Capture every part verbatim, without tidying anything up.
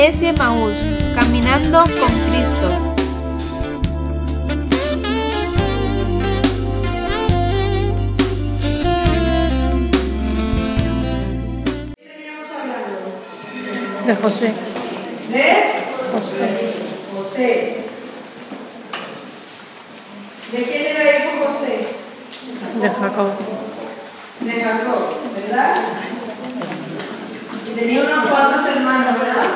Iglesia Emaús, caminando con Cristo. De José. ¿De? José. José. ¿De quién era hijo José? De Jacob. De Jacob, ¿verdad? Y tenía unos cuantos hermanos, ¿verdad?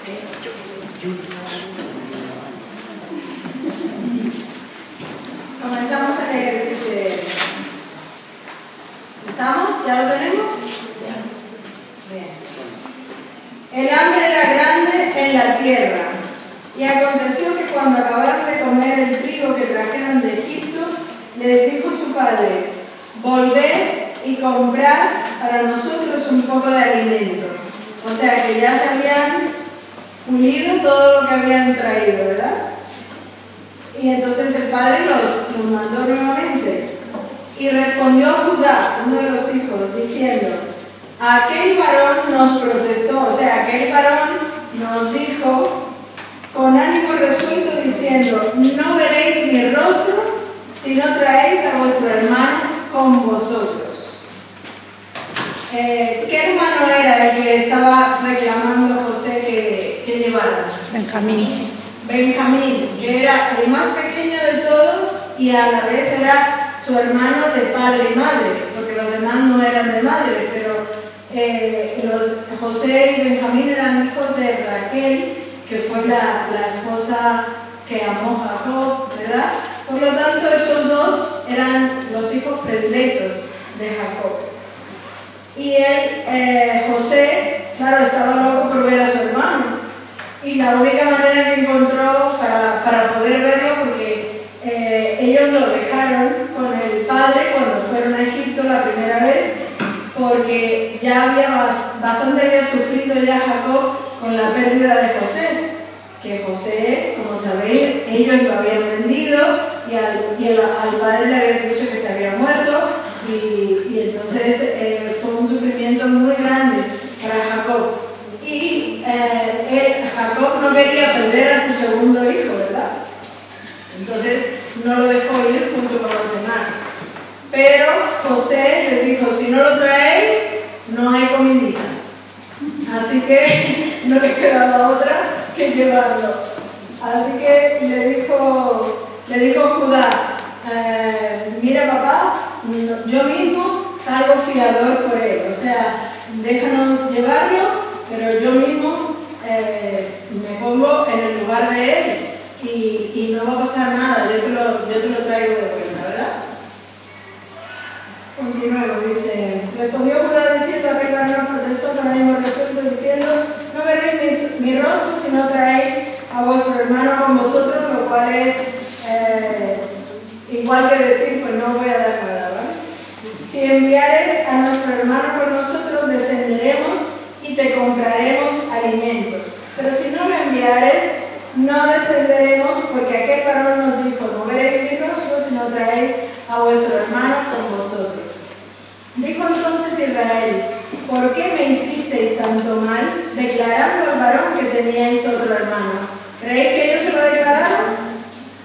Comenzamos a leer, dice. ¿Estamos? ¿Ya lo tenemos? Bien. El hambre era grande en la tierra, y aconteció que cuando acabaron de comer el trigo que trajeron de Egipto, les dijo su padre: volved y comprad para nosotros un poco de alimento. O sea que ya se habían pulido todo lo que habían traído, ¿verdad? Y entonces el padre los, los mandó nuevamente. Y respondió Judá, uno de los hijos, diciendo: aquel varón nos protestó, o sea, aquel varón nos dijo con ánimo resuelto diciendo: no veréis mi rostro si no traéis a vuestro hermano con vosotros. Eh, ¿Qué hermano era el que estaba reclamando a José que, que llevara? Benjamín. Benjamín, que era el más pequeño de todos y a la vez era su hermano de padre y madre, porque los demás no eran de madre, pero eh, los, José y Benjamín eran hijos de Raquel, que fue la, la esposa que amó a Jacob, ¿verdad? Por lo tanto, estos dos eran los hijos predilectos de Jacob. Y él, eh, José, claro, estaba loco por ver a su hermano. Y la única manera que encontró para, para poder verlo, porque eh, ellos lo dejaron con el padre cuando fueron a Egipto la primera vez, porque ya había bastante había sufrido ya Jacob con la pérdida de José, que José, como sabéis, ellos lo habían vendido y al, y el, al padre le habían dicho que se había muerto, y, y entonces eh, fue un sufrimiento muy grande para Jacob. Y eh, él, Jacob no quería perder a su segundo hijo, ¿verdad? Entonces no lo dejó ir junto con los demás. Pero José les dijo: si no lo traéis, no hay comidita. Así que no le quedaba otra que llevarlo. Así que le dijo, le dijo Judá: eh, mira papá, yo mismo salgo fiador por él. O sea, déjanos llevarlo, pero yo mismo eh, me pongo en el lugar de él y, y no va a pasar nada, yo te lo, yo te lo traigo de vuelta, ¿verdad? Continuemos, dice: respondió Judá diciendo: aquel varón protestó con ánimo resuelto diciendo: no veréis mi, mi rostro si no traéis a vuestro hermano con vosotros, lo cual es eh, igual que decir: pues no voy a dar nada, ¿vale? Si enviares a nuestro hermano con nosotros, descenderemos y te compraremos alimentos. Pero si no lo enviares, no descenderemos, porque aquel varón nos dijo: no veréis mi rostro si no traéis a vuestro hermano con vosotros. Dijo entonces Israel: ¿por qué me hicisteis tanto mal, declarando al varón que teníais otro hermano? ¿Creéis que ellos se lo declararon?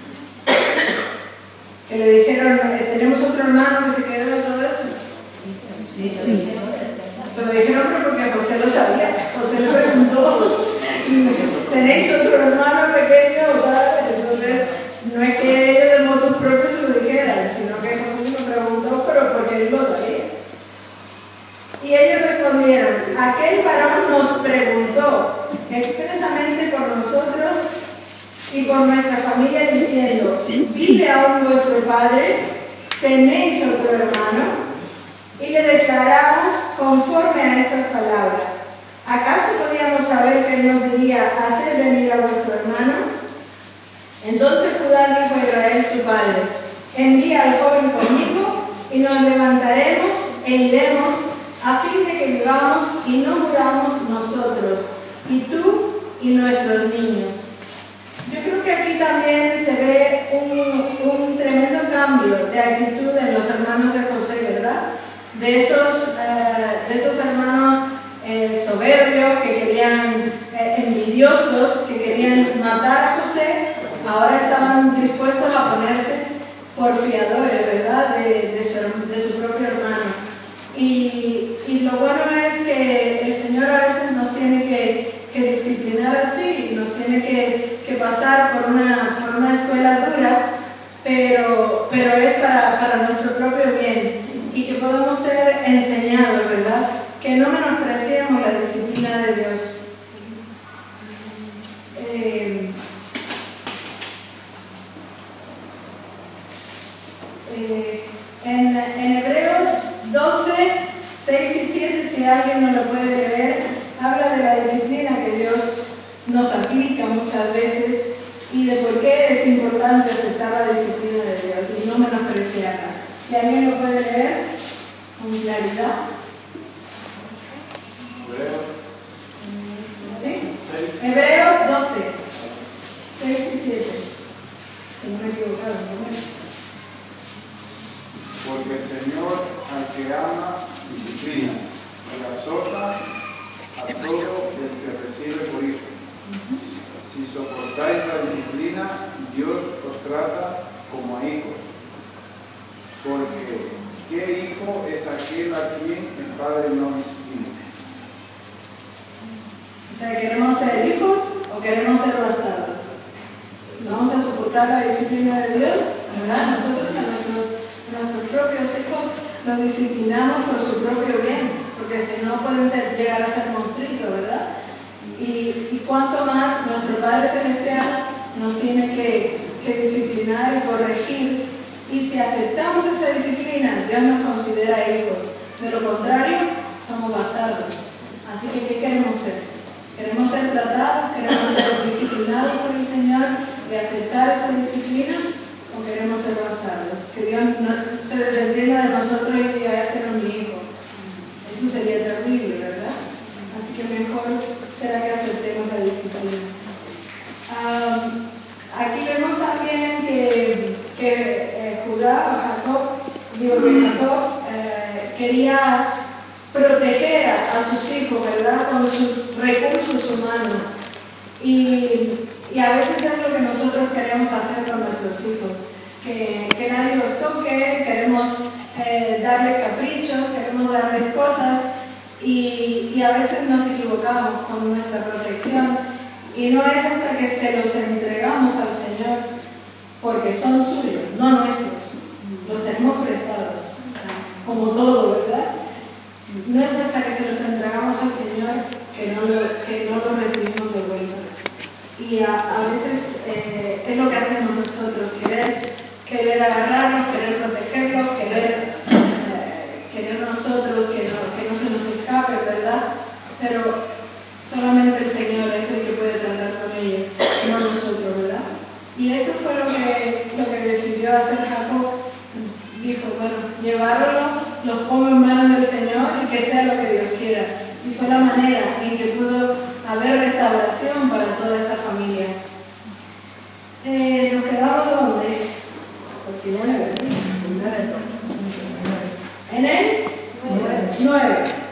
Que le dijeron: tenemos otro hermano que se quedó y todo eso. Sí, se lo dijeron. Se lo dijeron pero porque José lo sabía. José le preguntó: ¿tenéis otro hermano pequeño? ¿Vale? Entonces, no es que ellos de motus propios se lo dijeran, sino que José lo preguntó, pero porque él lo sabía. Y ellos respondieron: aquel varón nos preguntó expresamente por nosotros y por nuestra familia, diciendo: ¿vive aún vuestro padre? ¿Tenéis otro hermano? Y le declaramos conforme a estas palabras: ¿acaso podíamos saber que él nos diría: haced venir a vuestro hermano? Entonces Judá dijo a Israel su padre: envía al joven conmigo y nos levantaremos e iremos, a fin de que vivamos y no muramos nosotros, y tú y nuestros niños. Yo creo que aquí también se ve un, un tremendo cambio de actitud en los hermanos de José, ¿verdad? De esos, eh, de esos hermanos eh, soberbios que querían eh, envidiar envidiosos que querían matar a José, ahora estaban dispuestos a ponerse por fiadores, ¿verdad?, de, de, su, de su propio hermano. Y, y lo bueno es que el Señor a veces nos tiene que, que disciplinar así, nos tiene que, que pasar por una, por una escuela dura, pero, pero es para, para nuestro propio bien y que podamos ser enseñados, ¿verdad?, que no menospreciemos la disciplina de Dios. Eh, eh, en, en Hebreos doce, seis y siete, si alguien no lo puede leer, habla de la disciplina que Dios nos aplica muchas veces y de por qué es importante aceptar la disciplina de Dios y no menospreciarla. Si alguien lo puede leer con claridad. ¿Sí? Hebreos doce, seis y siete. No me he equivocado, ¿no? Porque el Señor al que ama disciplina y azota a todo el que recibe por hijo. Si soportáis la disciplina, Dios os trata como a hijos. Porque ¿qué hijo es aquel a quien el Padre no disciplina? O sea, ¿queremos ser hijos o queremos ser bastardos? ¿Vamos a soportar la disciplina de Dios? ¿Verdad? Nosotros a nuestros Nuestros propios hijos los disciplinamos por su propio bien, porque si no pueden ser, llegar a ser monstruitos, ¿verdad? Y, y cuanto más nuestro Padre Celestial nos tiene que, que disciplinar y corregir, y si aceptamos esa disciplina, Dios nos considera hijos. De lo contrario, somos bastardos. Así que, ¿qué queremos ser? ¿Queremos ser tratados? ¿Queremos ser disciplinados por el Señor y aceptar esa disciplina? ¿O queremos ser bastardos? Que Dios no, se desentienda de nosotros y diga, este no es mi hijo. Eso sería terrible, ¿verdad? Así que mejor será que aceptemos la disciplina. Um, aquí vemos también que, que eh, Judá o Jacob, digo que Jacob eh, quería proteger a, a sus hijos, ¿verdad? Con sus recursos humanos. Y Y a veces es lo que nosotros queremos hacer con nuestros hijos, que, que nadie los toque, queremos eh, darles caprichos, queremos darles cosas y, y a veces nos equivocamos con nuestra protección y no es hasta que se los entregamos al Señor, porque son suyos, no nuestros, los tenemos prestados, como todo, ¿verdad? No es hasta que se los entregamos al Señor que no lo, que no lo recibimos de vuelta. Y a, a veces eh, es lo que hacemos nosotros, querer, querer agarrarlos, querer protegerlos, querer, eh, querer nosotros que no, que no se nos escape, ¿verdad? Pero solamente el Señor es el que puede tratar con ellos, no nosotros, ¿verdad? Y eso fue lo que, lo que decidió hacer Jacob. Dijo, bueno, llevarlo, los pongo en manos del Señor y que sea lo que Dios quiera. Y fue la manera en que pudo haber restauración para toda esta familia. Eh, ¿Nos quedamos dónde? Porque no le ¿En él? Nueve.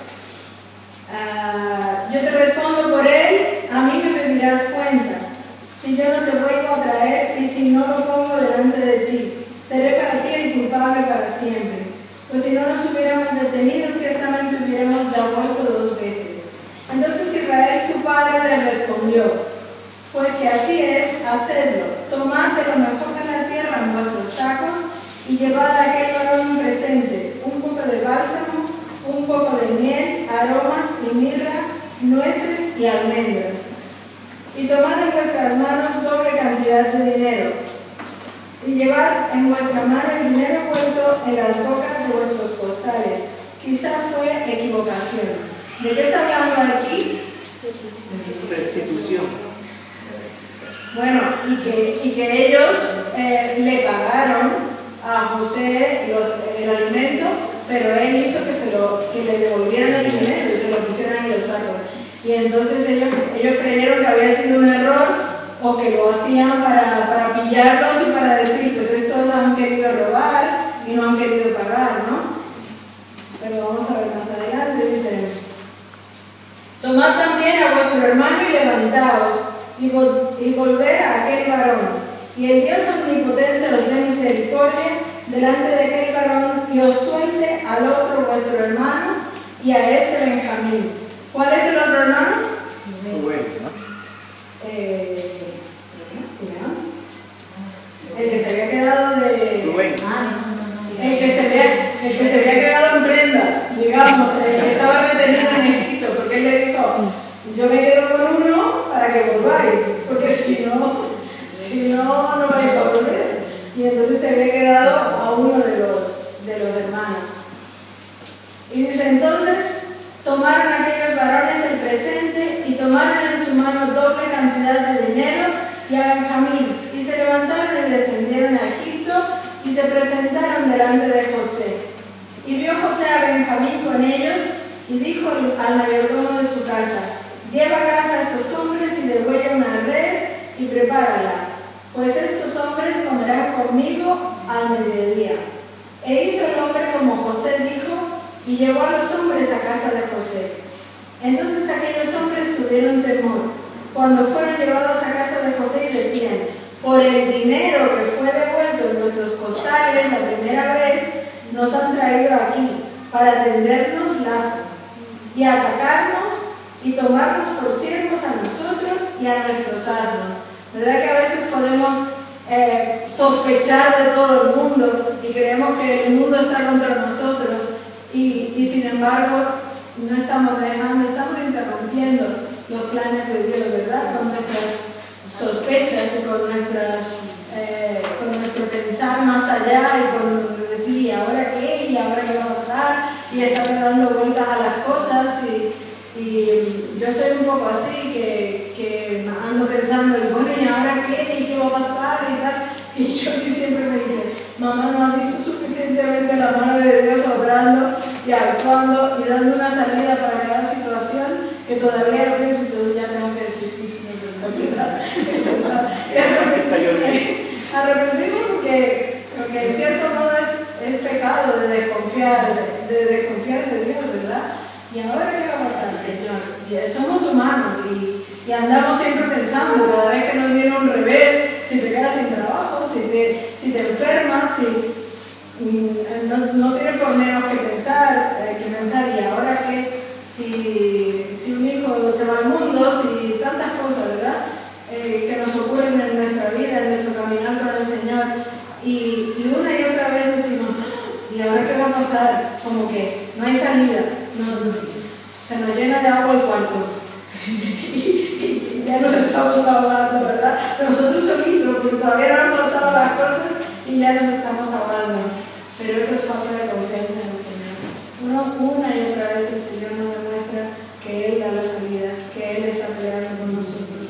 Uh, yo te respondo por él, a mí me pedirás cuenta. Si yo no te vuelvo a traer y si no lo pongo delante de ti, seré para ti el culpable para siempre. Pues si no nos hubiéramos detenido, ciertamente hubiéramos ya vuelto dos veces. Entonces Israel su padre le respondió, pues que así es, hacedlo, tomad de lo mejor de la tierra en vuestros sacos y llevad a aquel varón un presente, un poco de bálsamo, un poco de miel, aromas y mirra, nueces y almendras. Y tomad en vuestras manos doble cantidad de dinero y llevad en vuestra mano el dinero vuelto en las bocas de vuestros costales. Quizás fue equivocación. ¿De qué está hablando aquí? Restitución. Bueno, y que, y que ellos eh, le pagaron a José lo, el alimento, pero él hizo que, se lo, que le devolvieran el dinero y se lo pusieran en los sacos. Y entonces ellos, ellos creyeron que había sido un error o que lo hacían para, para pillarlos y para decir, pues estos han querido robar y no han querido pagar, ¿no? Pero vamos a ver más adelante, dice... Tomad también a vuestro hermano y levantaos, y, vol y volver a aquel varón. Y el Dios omnipotente os dé misericordia delante de aquel varón, y os suelte al otro vuestro hermano, y a este Benjamín. ¿Cuál es el otro hermano? Rubén. Eh, Simeón. El que se había quedado de... Rubén. El que, se había, el que se había quedado en prenda, digamos, el que estaba retenido en Egipto, porque él le dijo, yo me quedo con uno para que volváis, porque si no, si no, no vais a volver. Y entonces se había quedado a uno de los, de los hermanos. Y dice, entonces tomaron aquellos varones el presente y tomaron en su mano doble cantidad de dinero y a Benjamín, y se levantaron y descendieron a Egipto y se presentaron delante de José. Y vio José a Benjamín con ellos y dijo al mayordomo de su casa, lleva a casa a esos hombres y degüella una res y prepárala, pues estos hombres comerán conmigo al mediodía. E hizo el hombre como José dijo y llevó a los hombres a casa de José. Entonces aquellos hombres tuvieron temor cuando fueron llevados a casa de José y decían, por el dinero que fue devuelto en nuestros costales la primera vez, nos han traído aquí para tendernos lazo y atacarnos y tomarnos por siervos a nosotros y a nuestros asnos. ¿Verdad que a veces podemos eh, sospechar de todo el mundo y creemos que el mundo está contra nosotros y, y sin embargo no estamos dejando, estamos interrumpiendo los planes de Dios, ¿verdad? Con nuestras sospechas y con, nuestras, eh, con nuestro pensar más allá y con decir, ¿y ahora qué? ¿Y ahora qué va a pasar? Y estar dando vueltas a las cosas y, y yo soy un poco así, que, que ando pensando, y bueno, ¿y ahora qué? ¿Y qué va a pasar? Y tal. Y yo aquí siempre me dije, mamá, no has visto suficientemente la mano de Dios obrando y actuando y dando una salida para cada situación, que todavía lo pienso y todavía tengo que decir, sí, sí, es verdad, es verdad. Y arrepentirme, arrepentirme porque, porque en cierto modo es, es pecado de desconfiar, de, de desconfiar de Dios, ¿verdad? ¿Y ahora qué va a pasar, Señor? Y somos humanos y, y andamos siempre pensando, cada vez que nos viene un revés, si te quedas sin trabajo, si te, si te enfermas, si no, no tienes por menos que pensar, eh, que pensar, y ahora qué, si, si un hijo se va al mundo, si tantas cosas, ¿verdad? Eh, que nos ocurren en nuestra vida, en nuestro caminar con el Señor, y, y una y otra vez decimos, ¿y ahora qué va a pasar? Como que no hay salida, no, se nos llena de agua el cuarto. Y ya nos estamos ahogando, ¿verdad? Nosotros solitos, porque todavía no han pasado las cosas y ya nos estamos ahogando. Pero eso es falta de confianza en el Señor. Uno, una y otra vez el Señor nos demuestra que Él da la salida, que Él está peleando con nosotros.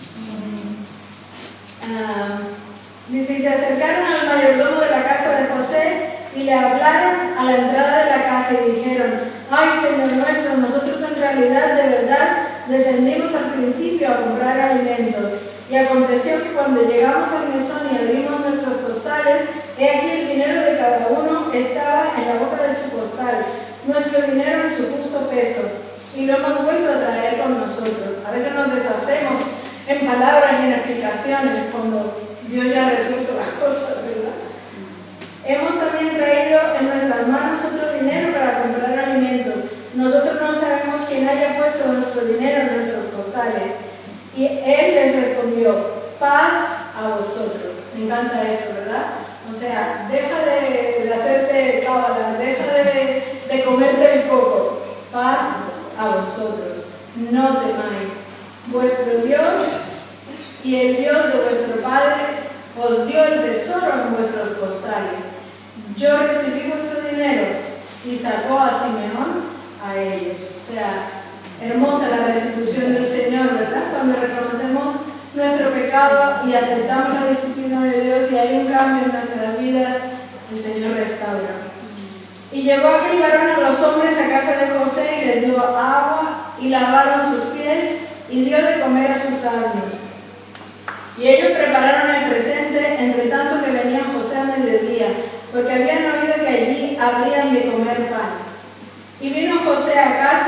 Uh, dice, y se acercaron al mayordomo de la casa de José y le hablaron a la entrada de la casa y dijeron, ay, Señor nuestro, nosotros en realidad de verdad descendimos al principio a comprar alimentos. Y aconteció que cuando llegamos al mesón y abrimos nuestros costales, he aquí el dinero de cada uno estaba en la boca de su costal, nuestro dinero en su justo peso, y lo hemos vuelto a traer con nosotros. A veces nos deshacemos en palabras y en explicaciones cuando Dios ya ha resuelto las cosas, ¿verdad? Hemos también traído en nuestras manos otro dinero para comprar alimentos. Nosotros no sabemos quién haya puesto nuestro dinero en nuestros costales. Y él les respondió, paz a vosotros. Me encanta esto, ¿verdad? O sea, deja de, de hacerte cábala, deja de, de comerte el coco. Paz a vosotros. No temáis. Vuestro Dios y el Dios de vuestro Padre os dio el tesoro en vuestros costales. Yo recibí vuestro dinero y sacó a Simeón a ellos. O sea, hermosa la restitución del Señor, ¿verdad? Cuando reconocemos nuestro pecado y aceptamos la disciplina de Dios y hay un cambio en nuestras vidas, el Señor restaura. Y llevó aquel varón a los hombres a casa de José y les dio agua y lavaron sus pies y dio de comer a sus asnos. Y ellos prepararon el presente, entre tanto que venía José a mediodía, porque habían oído que allí habrían de comer pan. Y vino José a casa y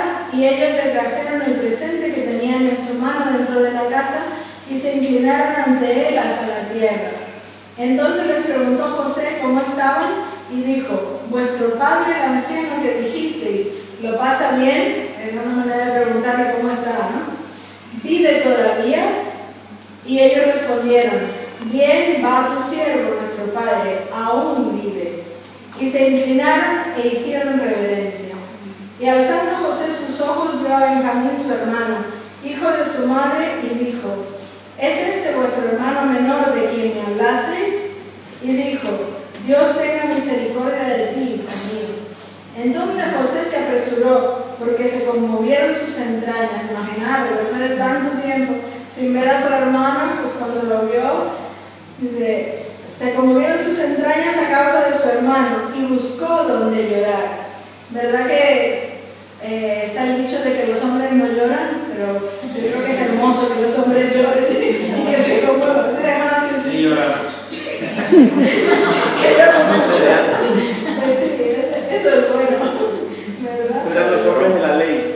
y ellos le trajeron el presente que tenían en su mano dentro de la casa y se inclinaron ante él hasta la tierra. Entonces les preguntó José cómo estaban y dijo: vuestro padre, el anciano que dijisteis, ¿lo pasa bien? Es una manera de preguntarle cómo está, ¿no? ¿Vive todavía? Y ellos respondieron: bien va tu siervo, nuestro padre, aún vive. Y se inclinaron e hicieron reverencia. Y alzando José sus ojos, vio a Benjamín su hermano, hijo de su madre, y dijo: ¿es este vuestro hermano menor de quien me hablasteis? Y dijo: Dios tenga misericordia de ti, hijo mío. Entonces José se apresuró, porque se conmovieron sus entrañas. Imaginad, después de tanto tiempo sin ver a su hermano, pues cuando lo vio, dice, se conmovieron sus entrañas a causa de su hermano y buscó donde llorar. ¿Verdad que eh, está el dicho de que los hombres no lloran? Pero yo creo que es hermoso que los hombres lloren y que se conmuevan. Que sí, lloramos. Que lloramos. Pues sí, eso, eso es bueno, ¿verdad? Eran los hombres de la ley.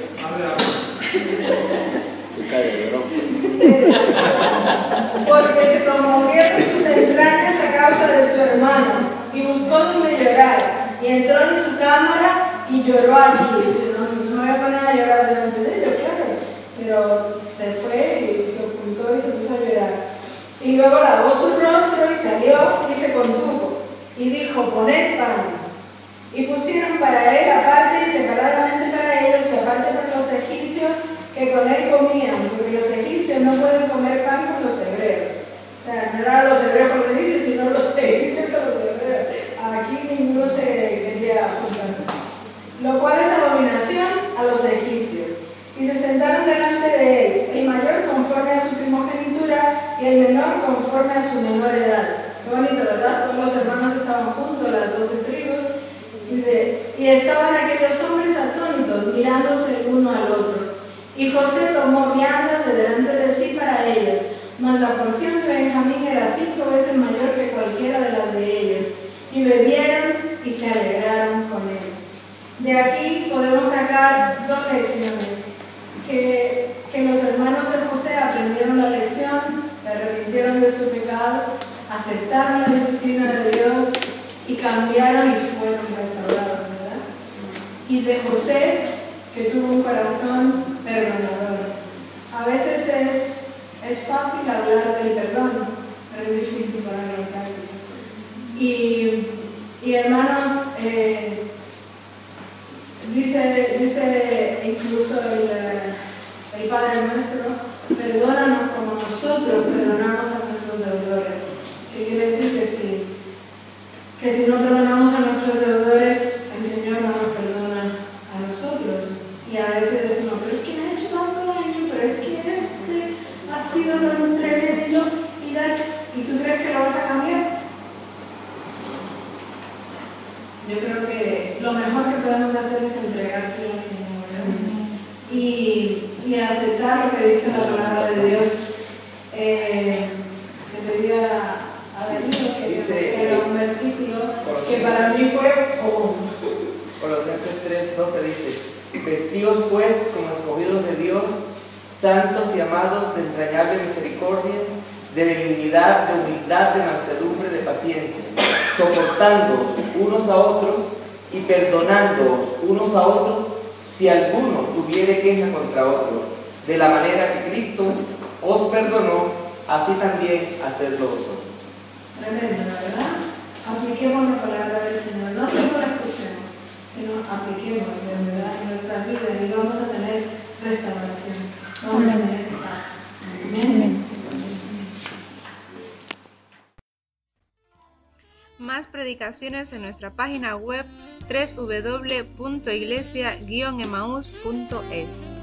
Porque se conmovieron sus entrañas a causa de su hermano y buscó donde llorar. Y entró en su cámara y lloró allí. No, no voy a poner a llorar delante de ellos, claro, pero se fue y se ocultó y se puso a llorar. Y luego lavó su rostro y salió y se contuvo. Y dijo: poned pan. Y pusieron para él aparte y separadamente para ellos y aparte para los egipcios que con él comían, porque los egipcios no pueden comer pan con los hebreos. O sea, no eran los hebreos con los egipcios, sino los egipcios con los hebreos. Aquí ninguno se quería juntar. Lo cual es abominación a los egipcios. Y se sentaron delante de él, el mayor conforme a su primogenitura y el menor conforme a su menor edad. Qué bonito, ¿verdad? Todos los hermanos estaban juntos, las doce tribus. Y, de, y estaban aquellos hombres atónitos, mirándose el uno al otro. Y José tomó viandas de delante de sí para ellos, mas la porción de Benjamín era cinco veces mayor que cualquiera de las de ellos. Y bebieron y se alegraron con él. De aquí podemos sacar dos lecciones. Que, que los hermanos de José aprendieron la lección, se arrepintieron de su pecado, aceptaron la disciplina de Dios y cambiaron y fueron restaurados, ¿verdad? Y de José, que tuvo un corazón perdonador. A veces es, es fácil hablar del perdón, pero es difícil ponerlo en práctica. Y, y hermanos, eh, dice, dice incluso el, el Padre Nuestro: perdónanos como nosotros perdonamos a nuestros deudores. ¿Qué quiere decir? Que si, que si no perdonamos a nuestros deudores, el Señor no nos perdona a nosotros. Y a veces decimos: pero es que me ha hecho tanto daño, pero es que este ha sido tan tremendo y, da, ¿y tú crees que lo vas a cambiar? Yo creo que lo mejor que podemos hacer es entregárselo al Señor, ¿verdad? Y, y aceptar lo que dice la palabra de Dios. Eh, le pedía a Danilo que dice, era un versículo que para mí fue como... Colosenses tres doce dice: vestidos pues como escogidos de Dios, santos y amados, de entrañable misericordia, de benignidad, de humildad, de mansedumbre, de paciencia, soportándoos unos a otros y perdonándoos unos a otros si alguno tuviere queja contra otro, de la manera que Cristo os perdonó, así también hacedlo vosotros. Tremendo, ¿verdad? Apliquemos la palabra del Señor, no solo la escuchemos, sino apliquemos de verdad en nuestras vidas y vamos a tener restauración, vamos a tener paz. Amén. Más predicaciones en nuestra página web doble u doble u doble u punto iglesia guion emaús punto es.